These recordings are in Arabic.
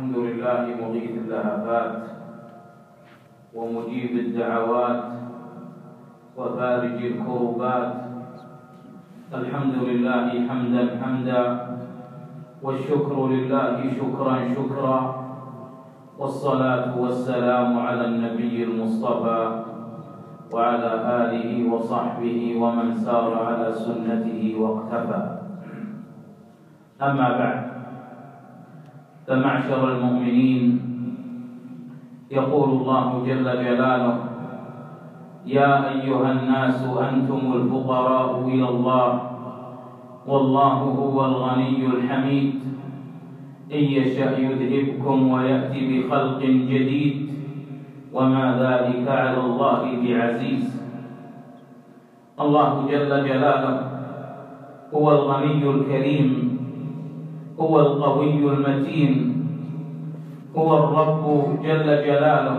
الحمد لله مغيث اللهفات ومجيب الدعوات وفارج الكربات. الحمد لله حمدا حمدا، والشكر لله شكرا شكرا، والصلاة والسلام على النبي المصطفى وعلى آله وصحبه ومن سار على سنته واقتفى. أما بعد، فمعشر المؤمنين، يقول الله جل جلاله: يا أيها الناس أنتم الفقراء إلى الله والله هو الغني الحميد، إن يشأ يذهبكم ويأتي بخلق جديد وما ذلك على الله بعزيز. الله جل جلاله هو الغني الكريم، هو القوي المتين، هو الرب جل جلاله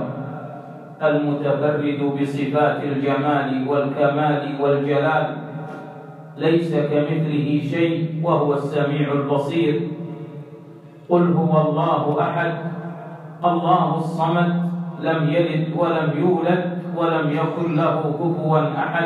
المتفرد بصفات الجمال والكمال والجلال، ليس كمثله شيء وهو السميع البصير. قل هو الله أحد الله الصمد، لم يلد ولم يولد ولم يكن له كفوا أحد.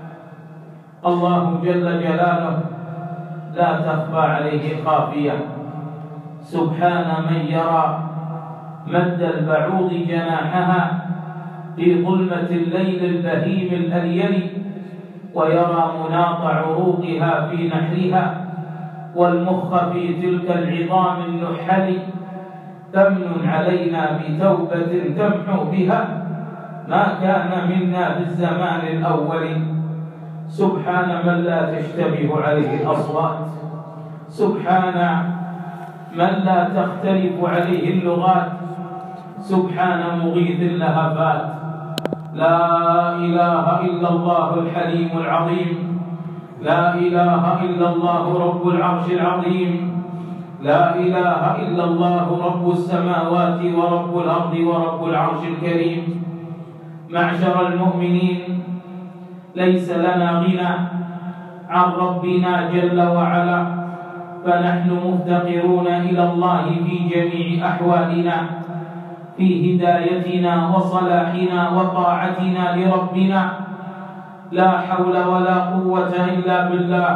الله جل جلاله لا تخفى عليه خافية، سبحان من يرى مد البعوض جناحها في ظلمة الليل البهيم الأليل، ويرى مناط عروقها في نحرها والمخ في تلك العظام النحل. فامن علينا بتوبة تمحو بها ما كان منا في الزمان الأول. سبحان من لا تشتبه عليه الأصوات، سبحان من لا تختلف عليه اللغات، سبحان مغيث اللهفات. لا إله إلا الله الحليم العظيم، لا إله إلا الله رب العرش العظيم، لا إله إلا الله رب السماوات ورب الأرض ورب العرش الكريم. معشر المؤمنين، ليس لنا غنى عن ربنا جل وعلا، فنحن مفتقرون إلى الله في جميع أحوالنا، في هدايتنا وصلاحنا وطاعتنا لربنا. لا حول ولا قوة إلا بالله،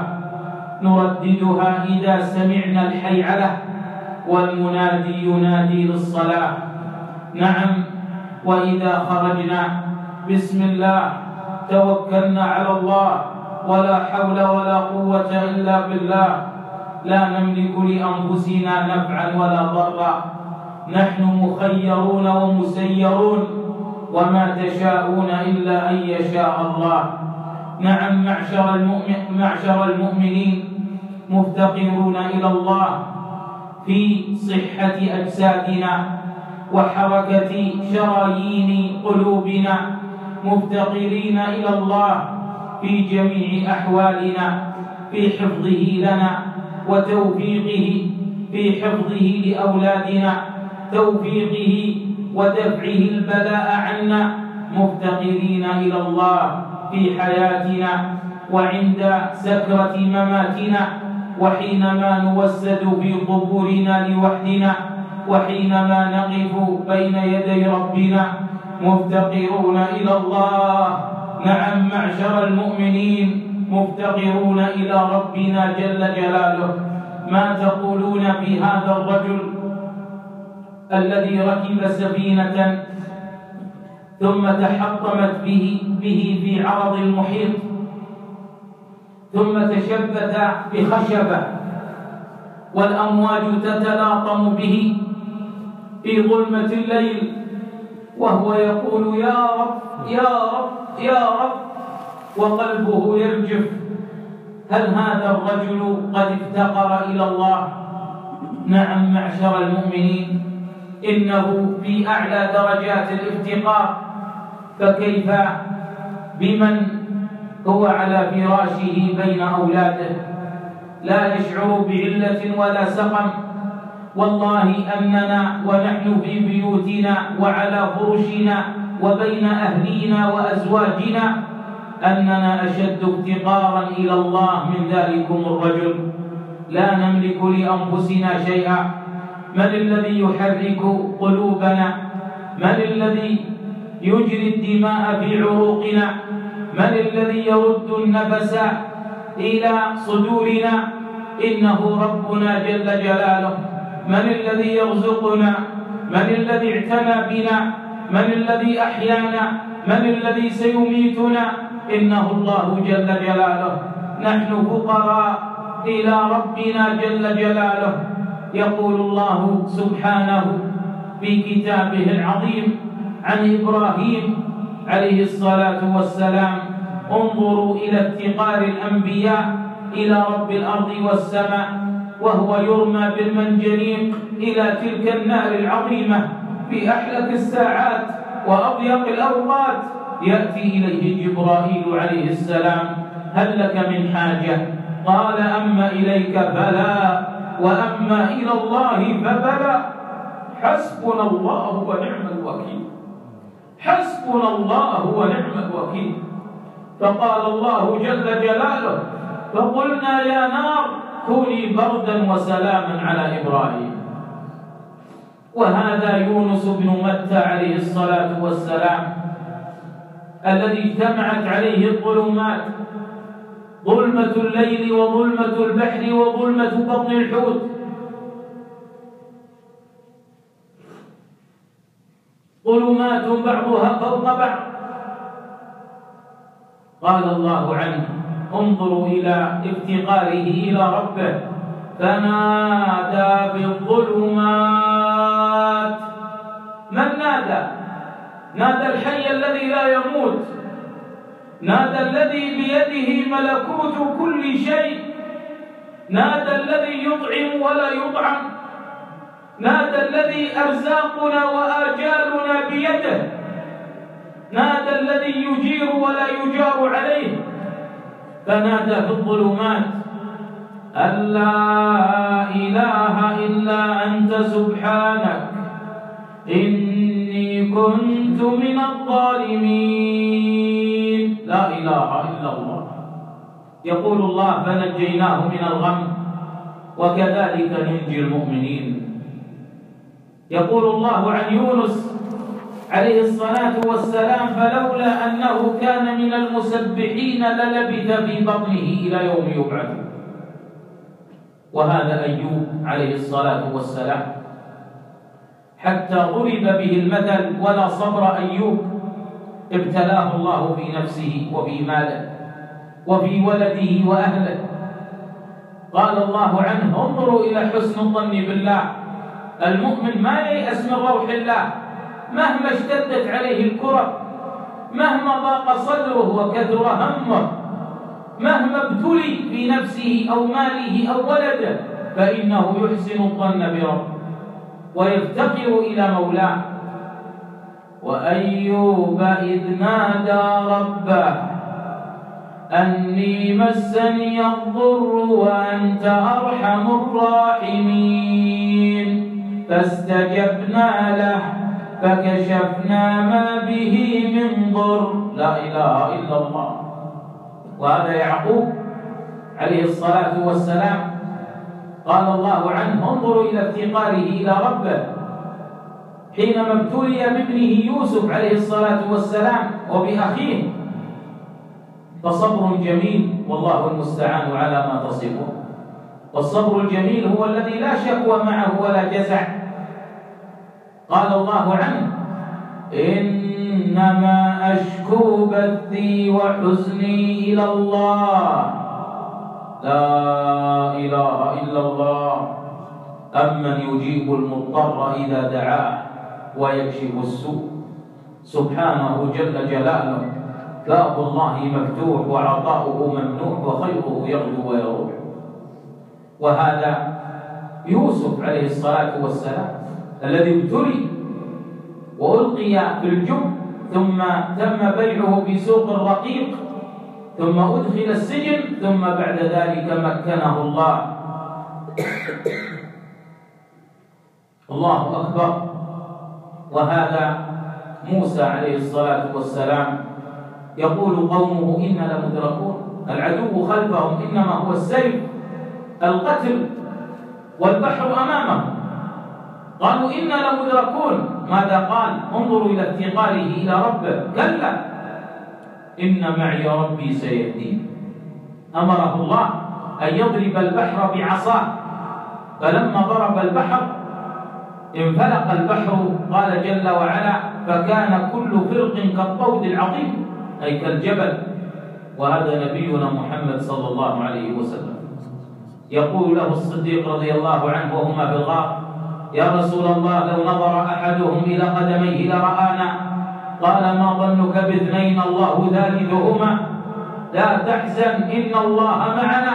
نرددها إذا سمعنا الحيعلة والمنادي ينادي للصلاة. نعم، وإذا خرجنا بسم الله توكلنا على الله، ولا حول ولا قوة إلا بالله. لا نملك لأنفسنا نفعا ولا ضرا، نحن مخيرون ومسيرون، وما تشاءون إلا أن يشاء الله. نعم، معشر المؤمنين، مفتقرون إلى الله في صحة أجسادنا وحركة شرايين قلوبنا، مفتقرين إلى الله في جميع أحوالنا، في حفظه لنا وتوفيقه، في حفظه لأولادنا، توفيقه ودفعه البلاء عنا، مفتقرين إلى الله في حياتنا وعند سكرة مماتنا، وحينما نوسد في قبورنا لوحدنا، وحينما نقف بين يدي ربنا، مفتقرون إلى الله. نعم معشر المؤمنين، مفتقرون إلى ربنا جل جلاله. ما تقولون في هذا الرجل الذي ركب سفينة ثم تحطمت به في عرض المحيط، ثم تشبث بخشبة والأمواج تتلاطم به في ظلمة الليل، وهو يقول: يا رب يا رب يا رب، وقلبه يرجف. هل هذا الرجل قد افتقر إلى الله؟ نعم معشر المؤمنين، إنه في أعلى درجات الافتقار، فكيف بمن هو على فراشه بين أولاده لا يشعر بعلة ولا سقم؟ والله أننا ونحن في بيوتنا وعلى فرشنا وبين أهلينا وأزواجنا أننا أشد افتقارا إلى الله من ذلكم الرجل. لا نملك لأنفسنا شيئا، من الذي يحرك قلوبنا؟ من الذي يجري الدماء في عروقنا؟ من الذي يرد النفس إلى صدورنا؟ إنه ربنا جل جلاله. من الذي يرزقنا؟ من الذي اعتنى بنا؟ من الذي أحيانا؟ من الذي سيميتنا؟ إنه الله جل جلاله. نحن فقراء إلى ربنا جل جلاله. يقول الله سبحانه في كتابه العظيم عن إبراهيم عليه الصلاة والسلام: انظروا إلى افتقار الأنبياء إلى رب الأرض والسماء وهو يرمى بالمنجنيق إلى تلك النار العظيمة في أحلك الساعات وأضيق الأوقات، يأتي إليه جبرائيل عليه السلام: هل لك من حاجة؟ قال: أما إليك فلا، وأما إلى الله فبلى. حسبنا الله ونعم الوكيل. حسبنا الله ونعم الوكيل. فقال الله جل جلاله: فقلنا يا نار كوني بردا وسلاما على إبراهيم. وهذا يونس بن متى عليه الصلاة والسلام الذي اجتمعت عليه الظلمات، ظلمة الليل وظلمة البحر وظلمة بطن الحوت، ظلمات بعضها فوق بعض. قال الله عنه: انظروا إلى افتقاره إلى ربه: فنادى بالظلمات. من نادى؟ نادى الحي الذي لا يموت، نادى الذي بيده ملكوت كل شيء، نادى الذي يطعم ولا يطعم، نادى الذي أرزاقنا وآجالنا بيده، نادى الذي يجير ولا يجار عليه. فنادى في الظلمات: أن لا إله إلا أنت سبحانك إني كنت من الظالمين. لا إله إلا الله. يقول الله: فنجيناه من الغم وكذلك ننجي المؤمنين. يقول الله عن يونس عليه الصلاة والسلام: فلولا أنه كان من المسبحين للبث في بطنه إلى يوم يبعث. وهذا أيوب عليه الصلاة والسلام حتى ضرب به المثل ولا صبر أيوب، ابتلاه الله في نفسه وفي ماله وفي ولده وأهله. قال الله عنه: انظروا إلى حسن الظن بالله. المؤمن ما ييأس من روح الله مهما اشتدت عليه الكرب، مهما ضاق صدره وكثر همه، مهما ابتلي في نفسه أو ماله أو ولده، فإنه يحسن الظن بربه ويفتقر إلى مولاه. وأيوب إذ نادى ربه أني مسني الضر وأنت أرحم الراحمين فاستجبنا له فكشفنا ما به من ضر. لا إله إلا الله. وهذا يعقوب عليه الصلاة والسلام قال الله عنه: انظروا إلى افتقاره إلى ربه حينما ابتلي بابنه يوسف عليه الصلاة والسلام وبأخيه، فصبر جميل والله المستعان على ما تصفون. والصبر الجميل هو الذي لا شكوى معه ولا جزع. قال الله عنه: إنما أشكو بثي وحزني إلى الله لا إله إلا الله أمن يجيب المضطر إذا دعاه ويكشف السوء. سبحانه جل جلاله، باب الله مفتوح وعطاؤه ممنوح وخيره يغدو ويروح. وهذا يوسف عليه الصلاة والسلام الذي ابتلي وألقي في الجب ثم تم بيعه في سوق الرقيق ثم أدخل السجن ثم بعد ذلك مكنه الله. الله أكبر. وهذا موسى عليه الصلاة والسلام يقول قومه: إنا لمدركون، العدو خلفهم إنما هو السيف، القتل، والبحر أمامهم. قالوا إنا لمدركون. ماذا قال؟ انظروا إلى افتقاره إلى ربه، كلا إن معي ربي سيهدين. أمره الله أن يضرب البحر بعصاه، فلما ضرب البحر انفلق البحر، قال جل وعلا فكان كل فرق كالطود العظيم، أي كالجبل. وهذا نبينا محمد صلى الله عليه وسلم. يقول له الصديق رضي الله عنه وهما في الغار: يا رسول الله لو نظر أحدهم إلى قدميه لرآنا. قال: ما ظنك باثنين الله ثالثهما، لا تحزن إن الله معنا.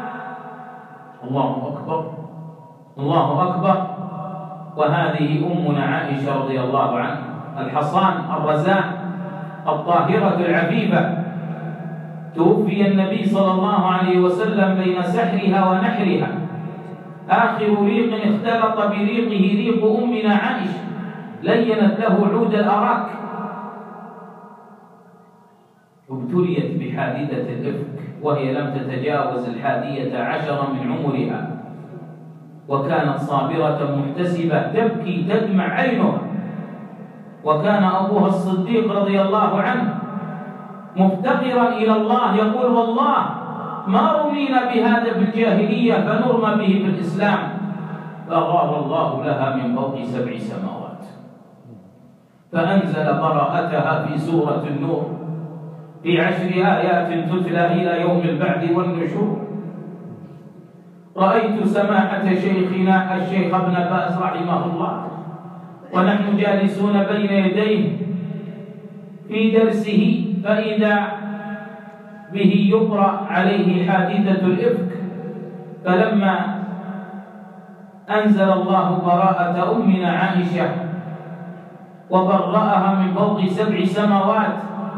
الله أكبر، الله أكبر. وهذه أمنا عائشة رضي الله عنها، الحصان الرزان الطاهرة العفيفة. توفي النبي صلى الله عليه وسلم بين سحرها ونحرها، آخر ريق اختلط بريقه ريق أمنا عائشة، لينت له عود الأراك. ابتليت بحادثة الإفك وهي لم تتجاوز 11 من عمرها، وكانت صابرة محتسبة تبكي تدمع عينها. وكان أبوها الصديق رضي الله عنه مفتقرا إلى الله، يقول: والله ما رمينا بهذا في الجاهلية فنرمى به في الإسلام. فغار الله لها من فوق 7 سماوات، فأنزل براءتها في سورة النور في 10 آيات تتلى إلى يوم البعث والنشور. رأيت سماحة شيخنا الشيخ ابن باز رحمه الله ونحن جالسون بين يديه في درسه، فإذا به يقرأ عليه حادثة الإفك. فلما أنزل الله براءة أمنا عائشة وبرأها من فوق 7 سماوات،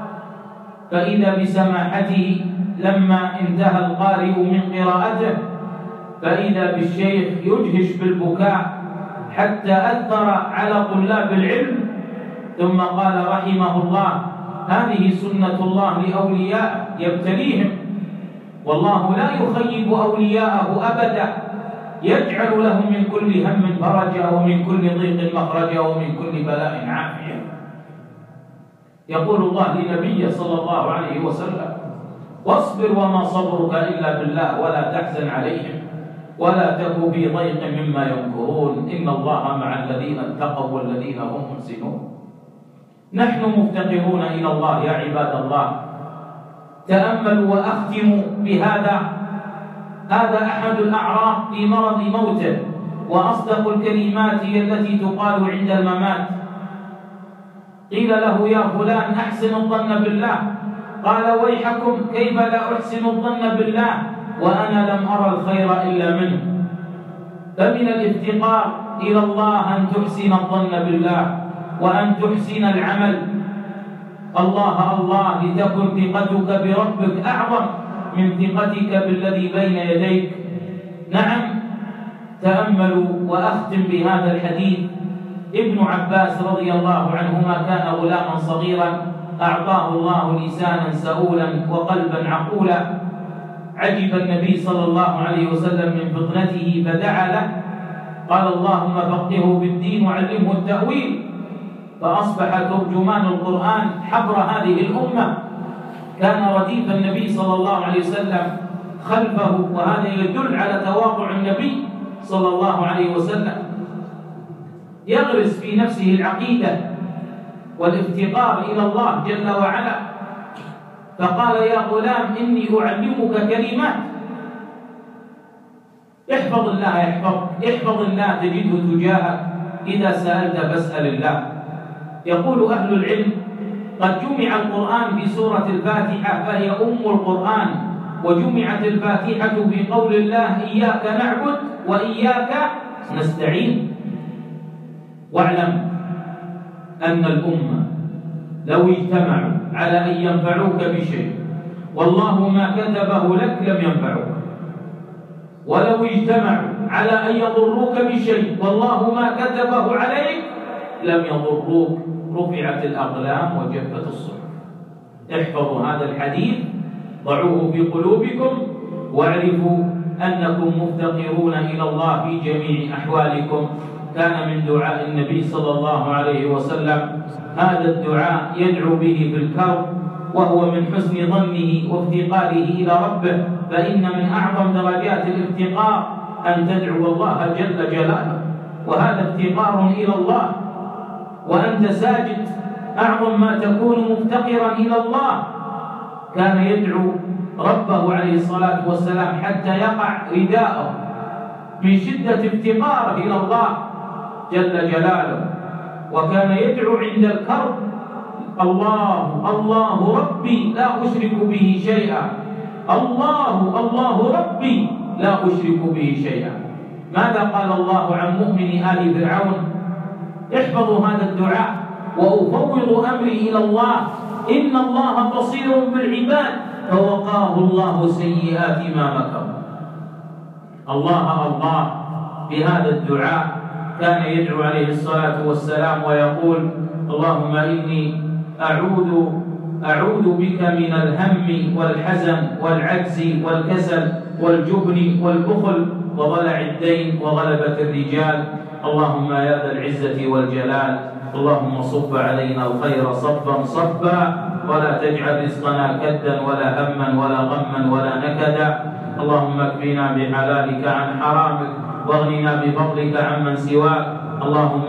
فإذا بسماحته لما انتهى القارئ من قراءته فإذا بالشيخ يجهش بالبكاء حتى أثر على طلاب العلم، ثم قال رحمه الله: هذه سنة الله لأوليائه يبتليهم، والله لا يخيب أولياءه أبدا، يجعل لهم من كل هم فرجا ومن كل ضيق مخرجا ومن كل بلاء عافية. يقول الله لنبيه صلى الله عليه وسلم: واصبر وما صبرك إلا بالله ولا تحزن عليهم ولا تك في ضيق مما يمكرون إن الله مع الذين اتقوا والذين هم محسنون. نحن مفتقرون إلى الله يا عباد الله. تأملوا وأختم بهذا. هذا أحد الأعراب في مرض موته، وأصدق الكلمات هي التي تقال عند الممات. قيل له: يا فلان أحسن الظن بالله. قال: ويحكم، كيف لا أحسن الظن بالله وأنا لم أرى الخير إلا منه. فمن الافتقار إلى الله أن تحسن الظن بالله وأن تحسن العمل. الله الله لتكن ثقتك بربك أعظم من ثقتك بالذي بين يديك. نعم، تأملوا وأختم بهذا الحديث. ابن عباس رضي الله عنهما كان غلاما صغيرا أعطاه الله لسانا سؤولا وقلبا عقولا. عجب النبي صلى الله عليه وسلم من فطنته فدعا له، قال: اللهم فقهه في الدين وعلمه التأويل. فأصبح ترجمان القرآن حبر هذه الأمة. كان رديف النبي صلى الله عليه وسلم خلفه، وهذا يدل على تواضع النبي صلى الله عليه وسلم. يغرس في نفسه العقيدة والافتقار إلى الله جل وعلا. فقال: يا غلام إني أعلمك كلمات، احفظ الله يحفظك، احفظ الله تجده تجاهك، إذا سألت فاسأل الله. يقول أهل العلم: قد جمع القرآن في سورة الفاتحة فهي أم القرآن، وجمعت الفاتحة في قول الله: إياك نعبد وإياك نستعين. واعلم أن الأمة لو اجتمعوا على أن ينفعوك بشيء والله ما كتبه لك لم ينفعوك، ولو اجتمعوا على أن يضروك بشيء والله ما كتبه عليك لم يضروك. رفعت الأقلام وجفت الصحف. احفظوا هذا الحديث، ضعوه في قلوبكم، واعرفوا أنكم مفتقرون إلى الله في جميع أحوالكم. كان من دعاء النبي صلى الله عليه وسلم هذا الدعاء يدعو به في الكرب، وهو من حسن ظنه وافتقاره إلى ربه، فإن من أعظم درجات الافتقار أن تدعو الله جل جلاله، وهذا افتقار إلى الله، وأنت ساجد أعظم ما تكون مفتقرا إلى الله. كان يدعو ربه عليه الصلاة والسلام حتى يقع رداءه من شدة افتقاره إلى الله جل جلاله، وكان يدعو عند الكرب: الله ربي لا أشرك به شيئا، الله ربي لا أشرك به شيئا. ماذا قال الله عن مؤمن آل فرعون؟ احفظوا هذا الدعاء: وأفوض أمري إلى الله إن الله بصير بالعباد فوقاه الله سيئات ما مكروا. الله بهذا الدعاء كان يدعو عليه الصلاة والسلام ويقول: اللهم إني أعوذ بك من الهم والحزن والعجز والكسل والجبن والبخل وضلع الدين وغلبة الرجال. اللهم يا ذا العزة والجلال، اللهم صب علينا الخير صبا صبا، ولا تجعل رزقنا كدا ولا هما ولا غما ولا نكدا. اللهم اكفنا بحلالك عن حرامك، واغننا بفضلك عمن سواك. اللهم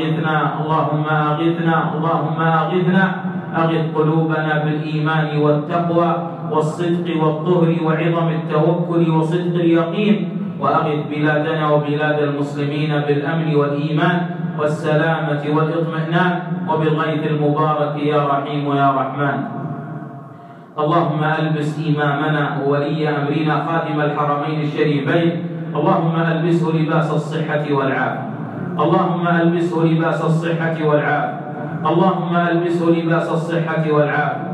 أغثنا أغث قلوبنا بالإيمان والتقوى والصدق والطهر وعظم التوكل وصدق اليقين، وأغث بلادنا وبلاد المسلمين بالأمن والإيمان والسلامة والإطمئنان وبالغيث المبارك يا رحيم يا رحمن. اللهم ألبس إمامنا وولي أمرنا خادم الحرمين الشريفين، اللهم ألبسه لباس الصحة والعافية، اللهم ألبسه لباس الصحة والعافية، اللهم ألبسه لباس الصحة والعافية.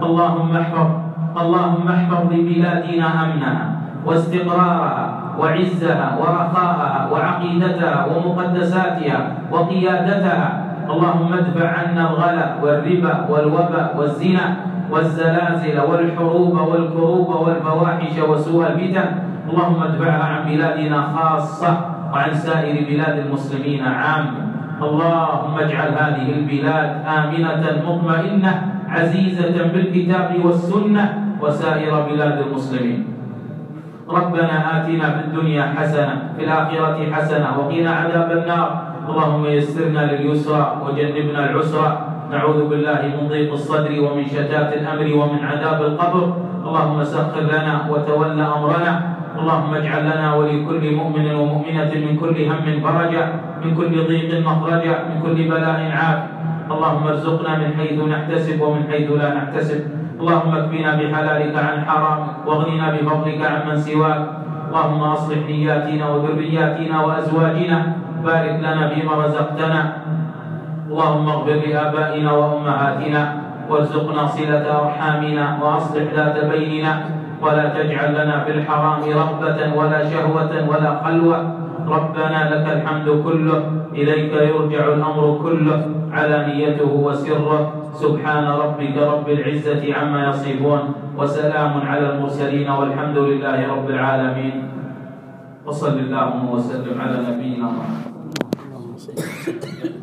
اللهم احفظ لبلادنا أمنها واستقرارها وعزها ورخاءها وعقيدتها ومقدساتها وقيادتها. اللهم ادفع عنا الغلا والربا والوباء والزنا والزلازل والحروب والكروب والفواحش وسوء الفتن. اللهم ادفعها عن بلادنا خاصة وعن سائر بلاد المسلمين عامة. اللهم اجعل هذه البلاد آمنة مطمئنة عزيزة بالكتاب والسنة وسائر بلاد المسلمين. ربنا آتنا في الدنيا حسنة في الآخرة حسنة وقنا عذاب النار. اللهم يسرنا لليسرى وجنبنا العسرى، نعوذ بالله من ضيق الصدر ومن شتات الأمر ومن عذاب القبر. اللهم سخر لنا وتول أمرنا. اللهم اجعل لنا ولكل مؤمن ومؤمنة من كل هم فرجا، من كل ضيق مخرجا، من كل بلاء عافية. اللهم ارزقنا من حيث نحتسب ومن حيث لا نحتسب. اللهم اكفنا بحلالك عن حرامك، واغننا بفضلك عمن سواك. اللهم اصلح نياتنا وذرياتنا وازواجنا، بارك لنا فيما رزقتنا. اللهم اغفر لآبائنا وأمهاتنا، وارزقنا صلة أرحامنا، وأصلح ذات بيننا، ولا تجعل لنا في الحرام رغبة ولا شهوة ولا خلوة. ربنا لك الحمد كله، إليك يرجع الأمر كله، علانيته وسره. سبحان ربك رب العزة عما يصفون، وسلام على المرسلين، والحمد لله رب العالمين. وصل اللهم وسلم على نبينا محمد.